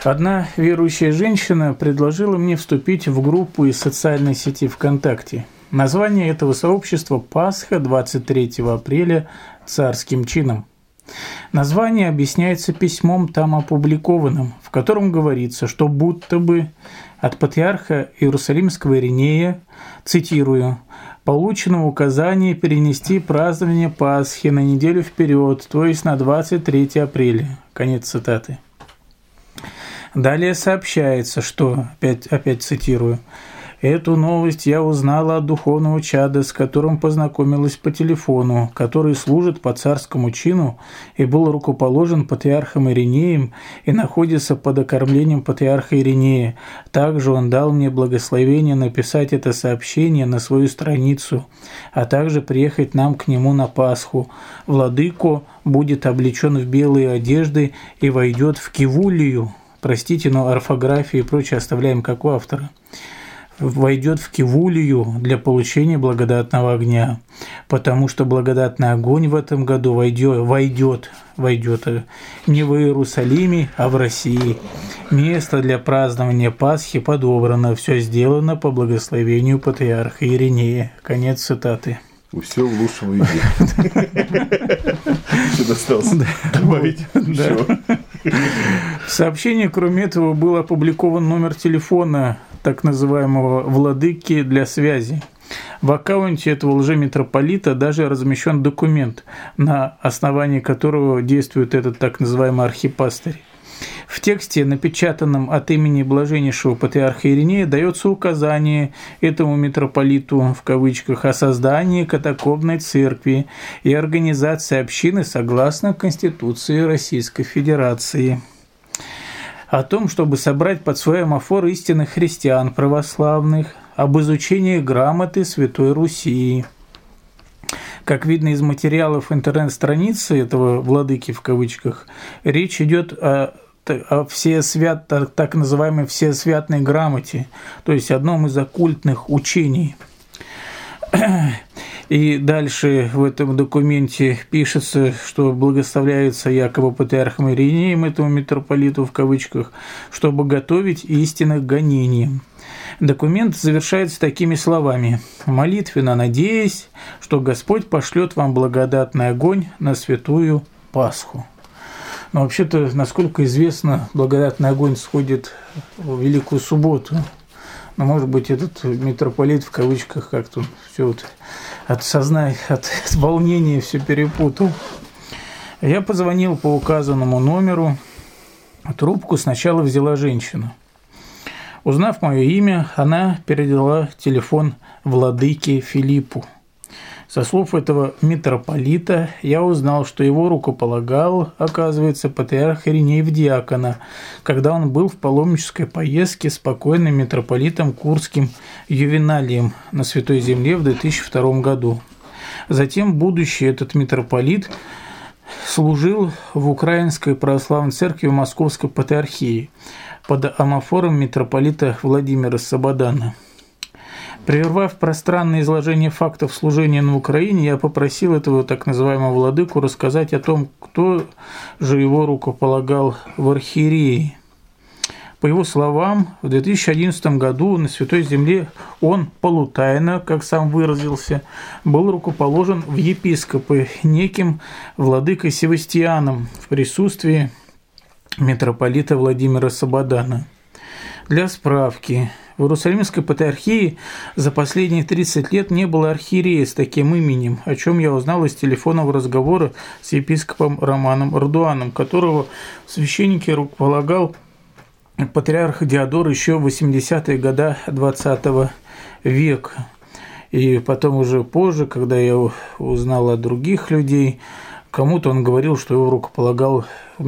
Одна верующая женщина предложила мне вступить в группу из социальной сети ВКонтакте. Название этого сообщества «Пасха 23 апреля царским чином». Название объясняется письмом там опубликованным, в котором говорится, что будто бы от патриарха Иерусалимского Иринея, цитирую, «получено указание перенести празднование Пасхи на неделю вперед, то есть на 23 апреля». Конец цитаты. Далее сообщается, что, опять цитирую, «Эту новость я узнала от духовного чада, с которым познакомилась по телефону, который служит по царскому чину и был рукоположен патриархом Иринеем и находится под окормлением патриарха Иринея. Также он дал мне благословение написать это сообщение на свою страницу, а также приехать нам к нему на Пасху. Владыко будет облечен в белые одежды и войдет в кивулию». Простите, но орфографию и прочее оставляем как у автора. «Войдет в кивулию для получения благодатного огня, потому что благодатный огонь в этом году войдет не в Иерусалиме, а в России. Место для празднования Пасхи подобрано, все сделано по благословению патриарха Иринея». Конец цитаты. Все в лучшем виде. Еще досталось добавить. В сообщении, кроме этого, был опубликован номер телефона так называемого «владыки для связи». В аккаунте этого лжемитрополита даже размещен документ, на основании которого действует этот так называемый архипастырь. В тексте, напечатанном от имени блаженнейшего патриарха Иринея, дается указание этому митрополиту, в кавычках, о создании катакомбной церкви и организации общины согласно Конституции Российской Федерации, о том, чтобы собрать под свой амофор истинных христиан православных, об изучении грамоты Святой Руси. Как видно из материалов интернет-страницы этого «владыки» в кавычках, речь идет о так называемой всесвятной грамоте, то есть одном из оккультных учений. И дальше в этом документе пишется, что благословляется якобы патриархом Иринеем этому митрополиту в кавычках, чтобы готовить истинных гонений. Документ завершается такими словами: «Молитвенно надеясь, что Господь пошлет вам благодатный огонь на святую Пасху». Но вообще-то, насколько известно, благодатный огонь сходит в Великую Субботу. Но, может быть, этот митрополит в кавычках как-то все вот от волнения все перепутал. Я позвонил по указанному номеру. Трубку сначала взяла женщина. Узнав мое имя, она передала телефон владыке Филиппу. Со слов этого митрополита я узнал, что его рукополагал, оказывается, патриарх Ириней в диакона, когда он был в паломнической поездке с покойным митрополитом Курским Ювеналием на Святой Земле в 2002 году. Затем будущий этот митрополит служил в Украинской православной церкви Московской патриархии под амофором митрополита Владимира Сабадана. Прервав пространное изложение фактов служения на Украине, я попросил этого так называемого владыку рассказать о том, кто же его рукополагал в архиереи. По его словам, в 2011 году на Святой Земле он полутайно, как сам выразился, был рукоположен в епископы неким владыкой Севастианом в присутствии митрополита Владимира Сабадана. Для справки, в Иерусалимской патриархии за последние 30 лет не было архиерея с таким именем, о чем я узнал из телефонного разговора с епископом Романом Ардуаном, которого священники рукополагал патриарх Диодор еще в 80-е годы XX века. И потом уже позже, когда я узнал от других людей, кому-то он говорил, что его рукополагал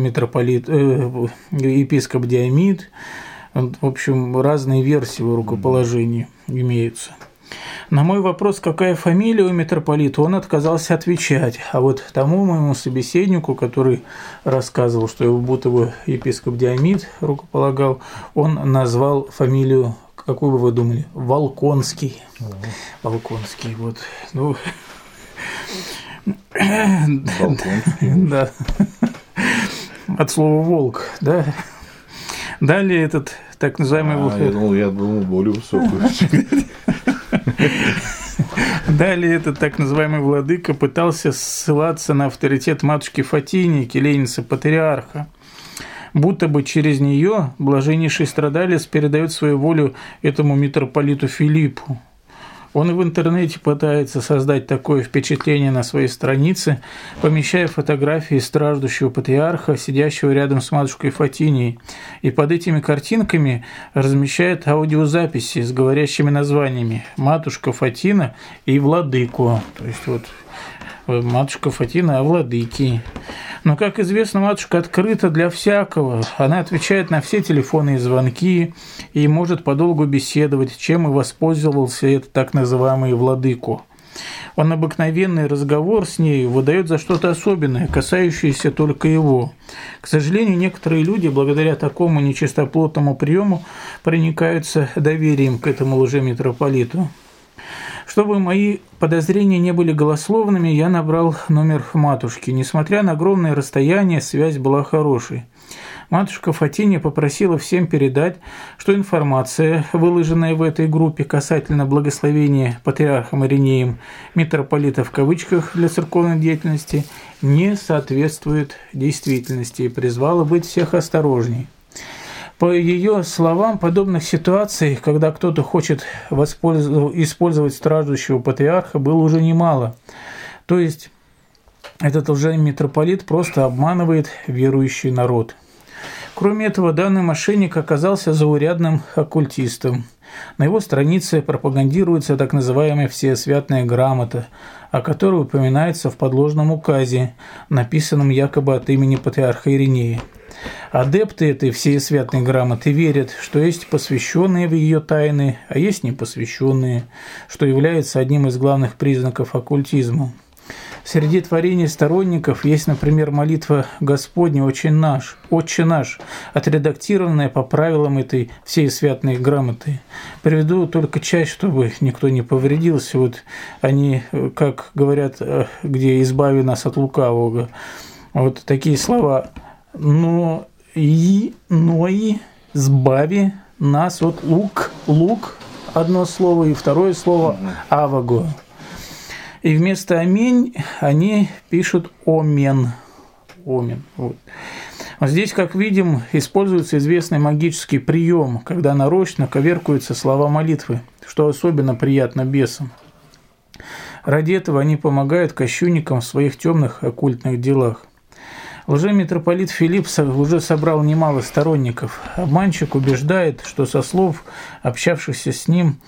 епископ Диомид. В общем, разные версии его рукоположения имеются. На мой вопрос, какая фамилия у митрополита, он отказался отвечать. А вот тому моему собеседнику, который рассказывал, что его будто бы епископ Диомид рукополагал, он назвал фамилию, какую бы вы думали, Волконский. Волконский, вот. Ну, да. От слова «волк», да. Далее этот так называемый... Я думал, более высокую. Далее этот так называемый владыка пытался ссылаться на авторитет матушки Фатинии, келейницы патриарха, будто бы через нее блаженнейший страдалец передает свою волю этому митрополиту Филиппу. Он и в интернете пытается создать такое впечатление на своей странице, помещая фотографии страждущего патриарха, сидящего рядом с матушкой Фатинией, и под этими картинками размещает аудиозаписи с говорящими названиями «Матушка Фатина» и «Владыку». То есть вот матушка Фатина о владыке. Но, как известно, матушка открыта для всякого. Она отвечает на все телефонные звонки и может подолгу беседовать, чем и воспользовался этот так называемый владыку. Он обыкновенный разговор с ней выдает за что-то особенное, касающееся только его. К сожалению, некоторые люди, благодаря такому нечистоплотному приему, проникаются доверием к этому лжемитрополиту. Чтобы мои подозрения не были голословными, я набрал номер матушки. Несмотря на огромное расстояние, связь была хорошей. Матушка Фатиния попросила всем передать, что информация, выложенная в этой группе касательно благословения патриархом Иринеем митрополита в кавычках для церковной деятельности, не соответствует действительности и призвала быть всех осторожней. По ее словам, подобных ситуаций, когда кто-то хочет использовать страждущего патриарха, было уже немало. То есть этот лжемитрополит просто обманывает верующий народ. Кроме этого, данный мошенник оказался заурядным оккультистом. На его странице пропагандируется так называемая всесвятная грамота, о которой упоминается в подложном указе, написанном якобы от имени патриарха Иринея. Адепты этой всесвятной грамоты верят, что есть посвященные в ее тайны, а есть непосвященные, что является одним из главных признаков оккультизма. Среди творений сторонников есть, например, молитва «Господня, Отче наш», отредактированная по правилам этой всесвятной грамоты. Приведу только часть, чтобы никто не повредился. Вот они, как говорят, где «избави нас от лукавого». Вот такие слова но и сбави нас от лук, одно слово, и второе слово аваго. И вместо аминь они пишут омен. Вот. Здесь, как видим, используется известный магический прием, когда нарочно коверкуются слова молитвы, что особенно приятно бесам. Ради этого они помогают кощунникам в своих темных оккультных делах. Лжемитрополит Филипп уже собрал немало сторонников. Обманщик убеждает, что со слов общавшихся с ним,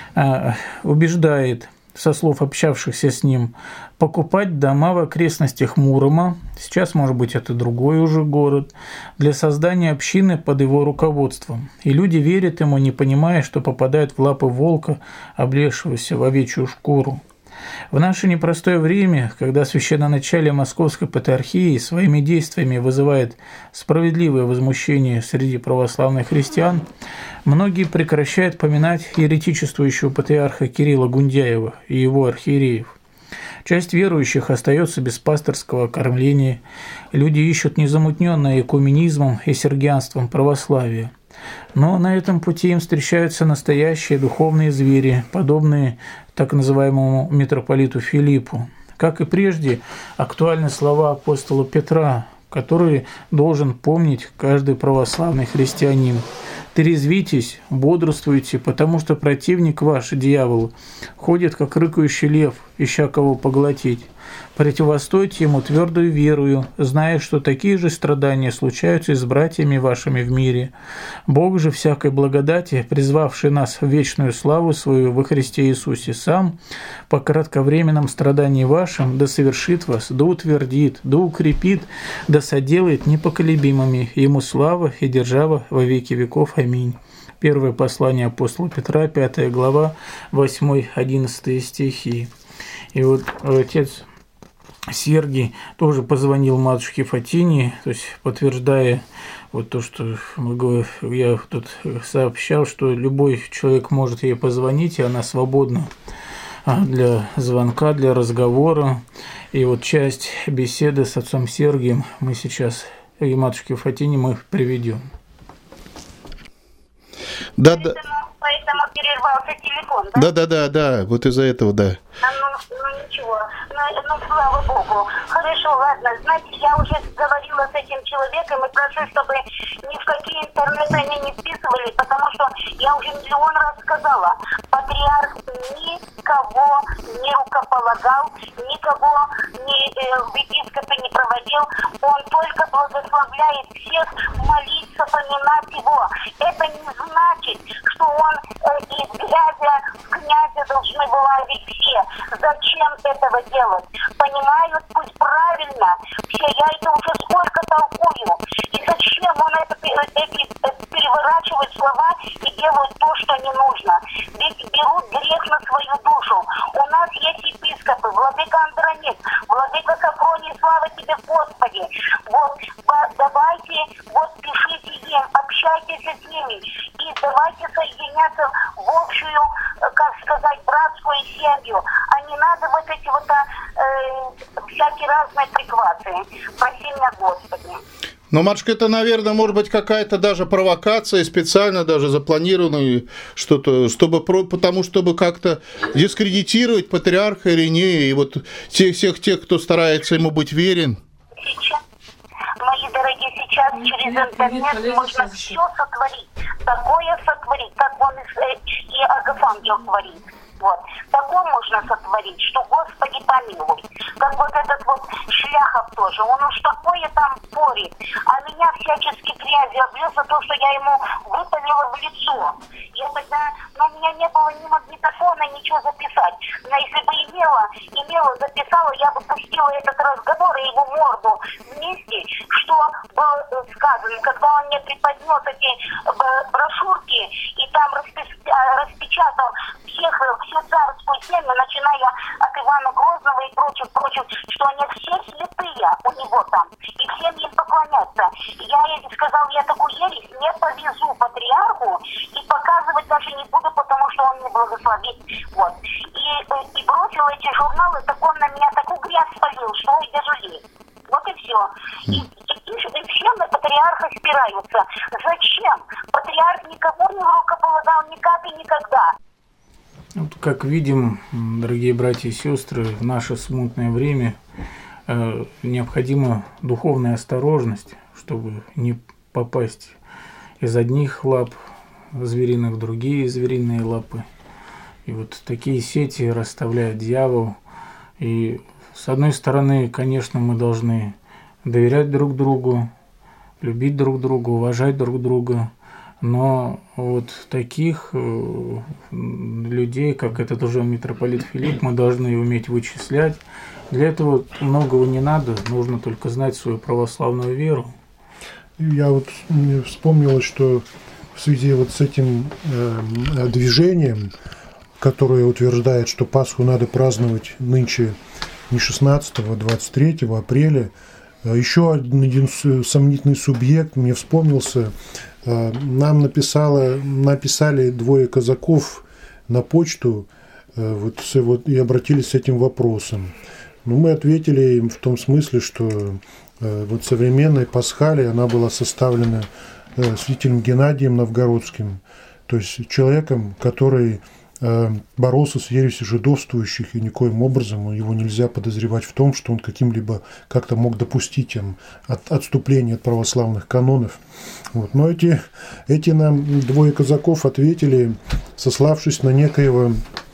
покупать дома в окрестностях Мурома, сейчас, может быть, это другой уже город, для создания общины под его руководством. И люди верят ему, не понимая, что попадают в лапы волка, облезшегося в овечью шкуру. В наше непростое время, когда священноначалие Московской патриархии своими действиями вызывает справедливое возмущение среди православных христиан, многие прекращают поминать еретичествующего патриарха Кирилла Гундяева и его архиереев. Часть верующих остается без пасторского кормления, люди ищут незамутненное экуменизмом и сергианством православия. Но на этом пути им встречаются настоящие духовные звери, подобные так называемому митрополиту Филиппу. Как и прежде, актуальны слова апостола Петра, которые должен помнить каждый православный христианин. «Трезвитесь, бодрствуйте, потому что противник ваш, дьявол, ходит, как рыкающий лев, ища кого поглотить. Противостойте ему твердую верою, зная, что такие же страдания случаются и с братьями вашими в мире. Бог же всякой благодати, призвавший нас в вечную славу свою во Христе Иисусе сам, по кратковременном страдании вашим, да совершит вас, да утвердит, да укрепит, да соделает непоколебимыми. Ему слава и держава во веки веков. Аминь». Первое послание апостола Петра, 5 глава, 8-11 стихи. И вот отец Сергий тоже позвонил матушке Фатинии, то есть подтверждая вот то, что я тут сообщал, что любой человек может ей позвонить, и она свободна для звонка, для разговора. И вот часть беседы с отцом Сергием мы сейчас, и матушке Фатинии мы приведем. Да. Поэтому перервался телефон, да? Да, вот из-за этого, да. Ну ничего, ну слава богу. Хорошо, ладно, знаете, я уже говорила с этим человеком и прошу, чтобы ни в какие интернеты они не вписывали, потому что я уже миллион раз сказала, патриарх никого не рукополагал, никого в епископы не проводил, он только благословляет всех молиться, поминать его. Это не значит, что он из грязя в князя должны вылазить все. Зачем этого делать? Понимают, пусть правильно. Все, я это уже сколько толкую. И зачем он переворачивает слова и делают то, что не нужно? Ведь берут грех на свою душу. У нас есть епископы, владыка Андроник, владыка Сафроний, слава тебе, Господи. Вот, давайте, вот пишите им, общайтесь с ними и давайте соединяться в общую, как сказать, братскую семью. А не надо вот эти вот всякие разные приквации. Спаси меня, Господи. Но, матушка, это, наверное, может быть какая-то даже провокация, специально даже запланированная что-то, чтобы как-то дискредитировать патриарха Иринея и вот всех тех, кто старается ему быть верен. Сейчас, мои дорогие, сейчас через интернет можно все сотворить. Такое сотворить, как он и Агафангел творит. Вот. Такое можно сотворить, что Господи помилуй. Как вот этот вот Шляхов тоже, он уж такое там порит, а меня всячески грязью облил за то, что я ему выпалила в лицо. Я тогда, но у меня не было ни магнитофона, ничего записать. Но если бы имела, записала, я бы пустила этот разговор и его морду вместе, что было сказано, когда он мне преподнес эти брошюрки и там распечатал всю царскую семью, начиная от Ивана Грозного и прочих, что они все святые у него там, и всем им поклоняться. Я ей сказал, я такую ересь не повезу патриарху и показывать даже не буду, потому что он не благословит. Вот. И бросил эти журналы, так он на меня такую грязь спалил, что ой, дожили. Вот и все. И все на патриарха спираются. Зачем? Патриарх никого не рукополагал никак и никогда. Вот, как видим, дорогие братья и сестры, в наше смутное время необходима духовная осторожность, чтобы не попасть из одних лап звериных в другие звериные лапы. И вот такие сети расставляет дьявол. И с одной стороны, конечно, мы должны доверять друг другу, любить друг друга, уважать друг друга. Но вот таких людей, как этот уже митрополит Филипп, мы должны уметь вычислять. Для этого многого не надо, нужно только знать свою православную веру. Я вот мне вспомнилось, что в связи вот с этим движением, которое утверждает, что Пасху надо праздновать нынче не 16, а 23 апреля, еще один сомнительный субъект мне вспомнился. Нам написали двое казаков на почту и обратились с этим вопросом. Но мы ответили им в том смысле, что вот современная Пасхалия, она была составлена святителем Геннадием Новгородским, то есть человеком, который боролся с ересью жидовствующих, и никоим образом его нельзя подозревать в том, что он каким-либо как-то мог допустить отступление от православных канонов. Вот. Но эти нам двое казаков ответили, сославшись на некоего,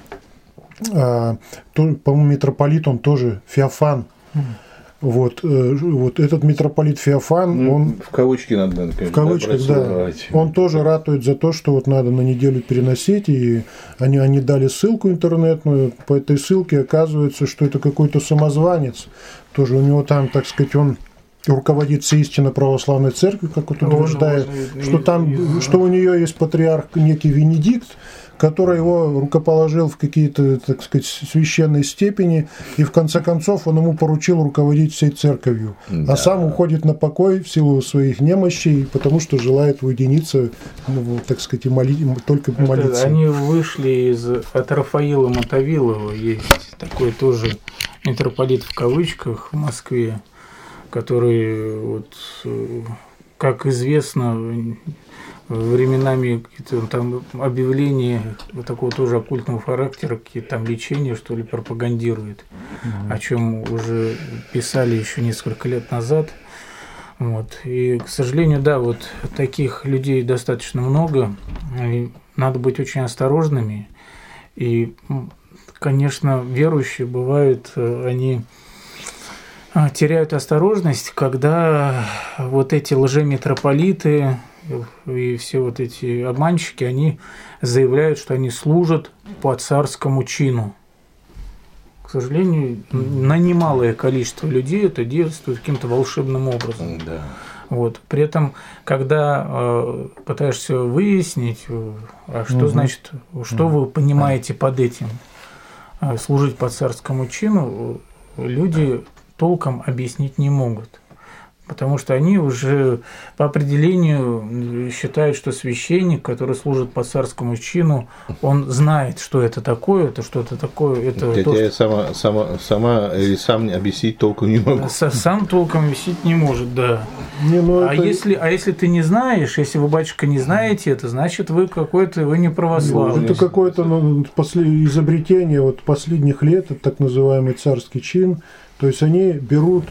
по-моему, митрополит, он тоже Феофан. Вот этот митрополит Феофан, он... В кавычки надо, конечно. В кавычках, да. Он тоже ратует за то, что вот надо на неделю переносить, и они дали ссылку интернетную. По этой ссылке оказывается, что это какой-то самозванец. Тоже у него там, так сказать, он руководит всей истинно православной церковью, как вот утверждает, что у нее есть патриарх некий Венедикт, который его рукоположил в какие-то, так сказать, священной степени, и в конце концов он ему поручил руководить всей церковью. Да. А сам уходит на покой в силу своих немощей, потому что желает уединиться, так сказать, только молиться. Они вышли от Рафаила Мотовилова, есть такой тоже митрополит в кавычках в Москве, который вот как известно, временами какие-то там объявления вот такого тоже оккультного характера, какие-то там лечения, что ли, пропагандирует, о чем уже писали еще несколько лет назад. Вот. И, к сожалению, да, вот таких людей достаточно много, и надо быть очень осторожными. И, конечно, верующие бывают, они теряют осторожность, когда вот эти лжемитрополиты и все вот эти обманщики, они заявляют, что они служат по царскому чину. К сожалению, на немалое количество людей это действует каким-то волшебным образом. Да. Вот. При этом, когда пытаешься выяснить, а что значит, что вы понимаете под этим, служить по царскому чину, люди толком объяснить не могут. Потому что они уже по определению считают, что священник, который служит по царскому чину, он знает, что это такое, это что-то такое. Это Я то, тебе сама или сам объяснить толком не могу. сам толком объяснить не может, да. Не, ну А это- если ты не знаешь, если вы, батюшка, не знаете это, значит вы вы не православный. Это какое-то изобретение вот последних лет, это так называемый царский чин. То есть они берут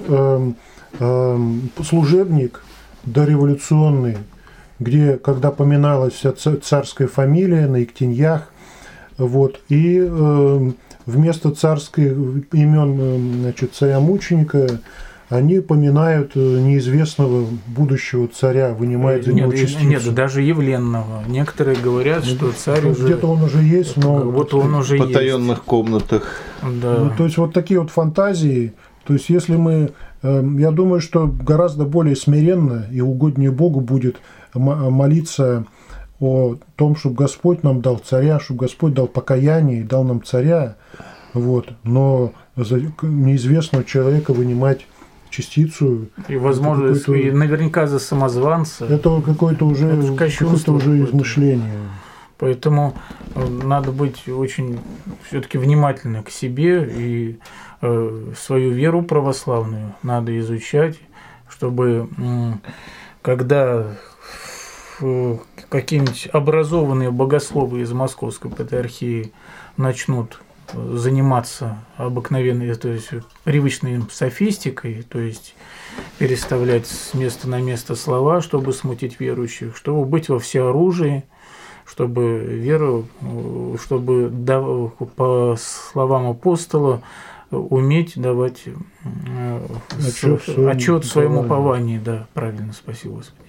служебник дореволюционный, где, когда поминалась вся царская фамилия на Ектеньях, вот, и вместо царских имен, значит, царя-мученика они поминают неизвестного будущего царя, вынимают за него частицу. Нет, даже явленного. Некоторые говорят, что царь уже... Где-то он уже есть, но... Вот он уже В есть. потаенных комнатах. Да. Ну, то есть вот такие вот фантазии. То есть если мы, я думаю, что гораздо более смиренно и угоднее Богу будет молиться о том, чтобы Господь нам дал царя, чтобы Господь дал покаяние и дал нам царя, вот. Но за неизвестного человека вынимать частицу. И, возможно, и наверняка за самозванца. Это какое-то уже измышление. Поэтому надо быть очень все-таки внимательны к себе и свою веру православную надо изучать, чтобы когда какие-нибудь образованные богословы из Московской патриархии начнут заниматься обыкновенной, то есть привычной им софистикой, то есть переставлять с места на место слова, чтобы смутить верующих, чтобы быть во всеоружии, чтобы веру, чтобы по словам апостола уметь давать отчет в своем уповании. Да, правильно, спасибо, Господи.